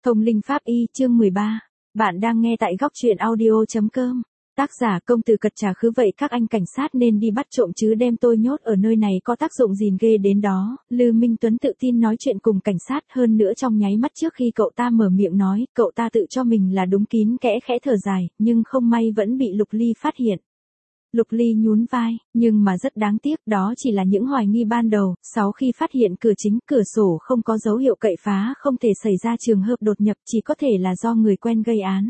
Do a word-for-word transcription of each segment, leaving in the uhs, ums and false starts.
Thông linh pháp y chương mười ba. Bạn đang nghe tại góc truyện audio chấm com. Tác giả công tử cật trà khứ vậy các anh cảnh sát nên đi bắt trộm chứ đem tôi nhốt ở nơi này có tác dụng gìn ghê đến đó. Lư Minh Tuấn tự tin nói chuyện cùng cảnh sát hơn nữa trong nháy mắt trước khi cậu ta mở miệng nói, cậu ta tự cho mình là đúng kín kẽ khẽ thở dài, nhưng không may vẫn bị Lục Ly phát hiện. Lục Ly nhún vai, nhưng mà rất đáng tiếc đó chỉ là những hoài nghi ban đầu, sau khi phát hiện cửa chính, cửa sổ không có dấu hiệu cậy phá không thể xảy ra trường hợp đột nhập chỉ có thể là do người quen gây án.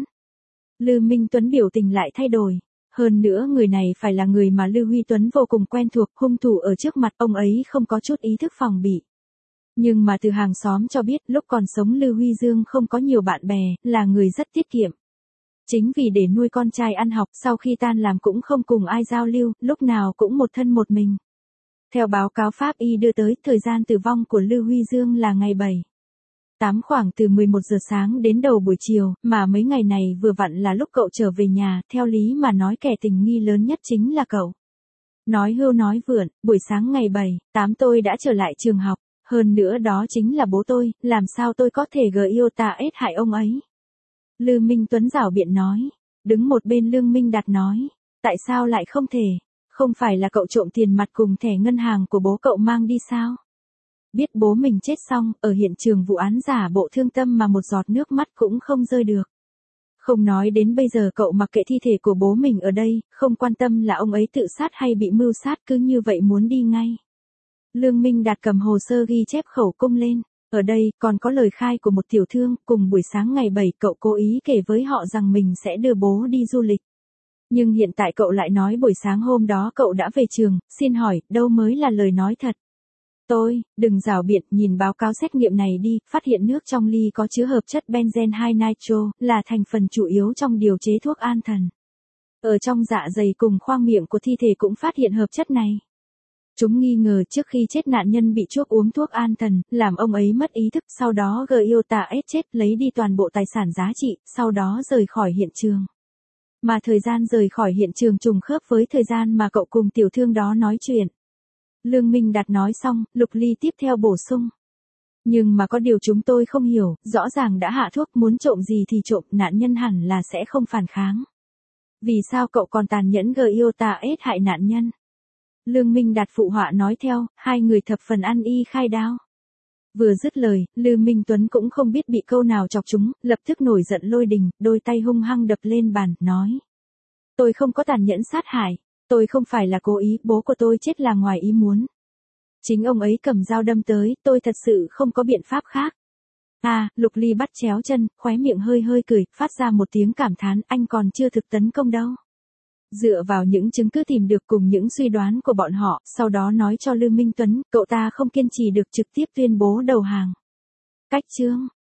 Lư Minh Tuấn biểu tình lại thay đổi. Hơn nữa người này phải là người mà Lư Huy Tuấn vô cùng quen thuộc, hung thủ ở trước mặt ông ấy không có chút ý thức phòng bị. Nhưng mà từ hàng xóm cho biết lúc còn sống Lư Huy Dương không có nhiều bạn bè, là người rất tiết kiệm. Chính vì để nuôi con trai ăn học sau khi tan làm cũng không cùng ai giao lưu, lúc nào cũng một thân một mình. Theo báo cáo pháp y đưa tới, thời gian tử vong của Lư Huy Dương là ngày bảy tám khoảng từ mười một giờ sáng đến đầu buổi chiều, mà mấy ngày này vừa vặn là lúc cậu trở về nhà, theo lý mà nói kẻ tình nghi lớn nhất chính là cậu. Nói hưu nói vượn, buổi sáng ngày bảy tám tôi đã trở lại trường học, hơn nữa đó chính là bố tôi, làm sao tôi có thể gờ yêu ta ết hại ông ấy. Lư Minh Tuấn giảo biện nói, đứng một bên Lương Minh Đạt nói, tại sao lại không thể, không phải là cậu trộm tiền mặt cùng thẻ ngân hàng của bố cậu mang đi sao? Biết bố mình chết xong, ở hiện trường vụ án giả bộ thương tâm mà một giọt nước mắt cũng không rơi được. Không nói đến bây giờ cậu mặc kệ thi thể của bố mình ở đây, không quan tâm là ông ấy tự sát hay bị mưu sát cứ như vậy muốn đi ngay. Lương Minh Đạt cầm hồ sơ ghi chép khẩu cung lên. Ở đây còn có lời khai của một tiểu thương, cùng buổi sáng ngày bảy cậu cố ý kể với họ rằng mình sẽ đưa bố đi du lịch. Nhưng hiện tại cậu lại nói buổi sáng hôm đó cậu đã về trường, xin hỏi, đâu mới là lời nói thật. Tôi, đừng rảo biện, nhìn báo cáo xét nghiệm này đi, phát hiện nước trong ly có chứa hợp chất benzen hai nitro, là thành phần chủ yếu trong điều chế thuốc an thần. Ở trong dạ dày cùng khoang miệng của thi thể cũng phát hiện hợp chất này. Chúng nghi ngờ trước khi chết nạn nhân bị chuốc uống thuốc an thần, làm ông ấy mất ý thức, sau đó gờ yêu tà ết chết, lấy đi toàn bộ tài sản giá trị, sau đó rời khỏi hiện trường. Mà thời gian rời khỏi hiện trường trùng khớp với thời gian mà cậu cùng tiểu thương đó nói chuyện. Lương Minh Đạt nói xong, Lục Ly tiếp theo bổ sung. Nhưng mà có điều chúng tôi không hiểu, rõ ràng đã hạ thuốc muốn trộm gì thì trộm, nạn nhân hẳn là sẽ không phản kháng. Vì sao cậu còn tàn nhẫn gờ yêu tà ết hại nạn nhân? Lương Minh Đạt phụ họa nói theo, hai người thập phần ăn y khai đao. Vừa dứt lời, Lư Minh Tuấn cũng không biết bị câu nào chọc chúng, lập tức nổi giận lôi đình, đôi tay hung hăng đập lên bàn, nói. Tôi không có tàn nhẫn sát hại, tôi không phải là cố ý, bố của tôi chết là ngoài ý muốn. Chính ông ấy cầm dao đâm tới, tôi thật sự không có biện pháp khác. À, Lục Ly bắt chéo chân, khóe miệng hơi hơi cười, phát ra một tiếng cảm thán, anh còn chưa thực tấn công đâu. Dựa vào những chứng cứ tìm được cùng những suy đoán của bọn họ, sau đó nói cho Lư Minh Tuấn, cậu ta không kiên trì được trực tiếp tuyên bố đầu hàng. Cách chương